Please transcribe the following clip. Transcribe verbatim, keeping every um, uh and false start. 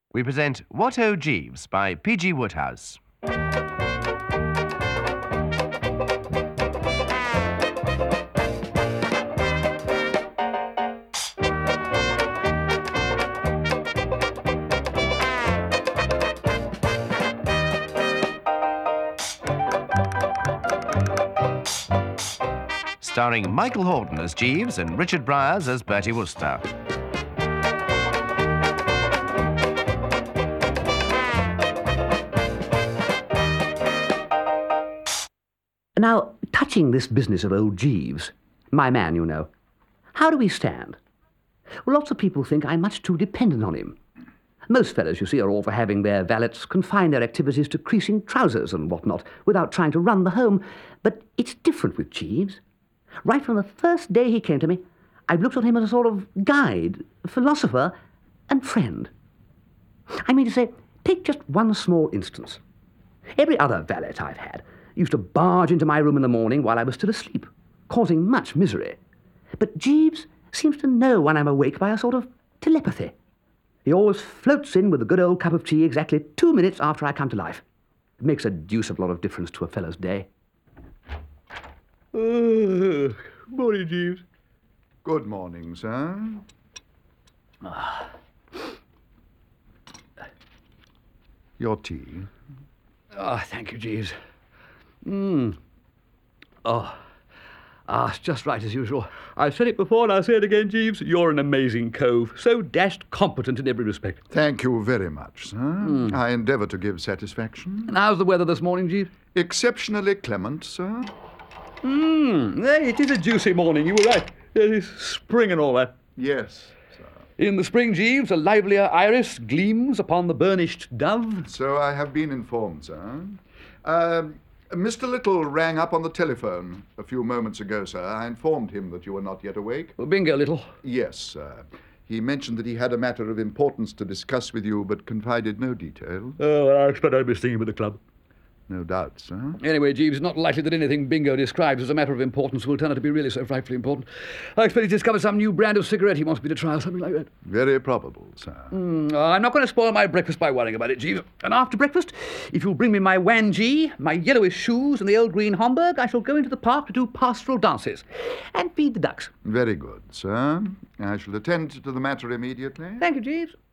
We present What O Jeeves by P G Woodhouse. Starring Michael Horton as Jeeves and Richard Bryars as Bertie Wooster. Now, touching this business of old Jeeves, my man, you know, how do we stand? Well, lots of people think I'm much too dependent on him. Most fellows, you see, are all for having their valets confine their activities to creasing trousers and whatnot, without trying to run the home. But it's different with Jeeves. Right from the first day he came to me, I've looked on him as a sort of guide, philosopher, and friend. I mean to say, take just one small instance. Every other valet I've had used to barge into my room in the morning while I was still asleep, causing much misery. But Jeeves seems to know when I'm awake by a sort of telepathy. He always floats in with a good old cup of tea exactly two minutes after I come to life. It makes a deuce of a lot of difference to a fellow's day. Uh, morning, Jeeves. Good morning, sir. Ah. Your tea. Oh, thank you, Jeeves. Mmm. Oh. Ah, it's just right as usual. I've said it before and I'll say it again, Jeeves. You're an amazing cove. So dashed competent in every respect. Thank you very much, sir. Mm. I endeavour to give satisfaction. And how's the weather this morning, Jeeves? Exceptionally clement, sir. Mmm. It is a juicy morning. You were right. It is spring and all that. Yes, sir. In the spring, Jeeves, a livelier iris gleams upon the burnished dove. So I have been informed, sir. Um... Mister Little rang up on the telephone a few moments ago, sir. I informed him that you were not yet awake. Well, bingo, Little. Yes, sir. He mentioned that he had a matter of importance to discuss with you, but confided no details. Oh, well, I expect I'd be singing with the club. No doubt, sir. Anyway, Jeeves, it's not likely that anything Bingo describes as a matter of importance will turn out to be really so frightfully important. I expect he's discovered some new brand of cigarette he wants me to try or something like that. Very probable, sir. Mm, uh, I'm not going to spoil my breakfast by worrying about it, Jeeves. And after breakfast, if you'll bring me my wan-gee, my yellowish shoes, and the old green Homburg, I shall go into the park to do pastoral dances and feed the ducks. Very good, sir. I shall attend to the matter immediately. Thank you, Jeeves.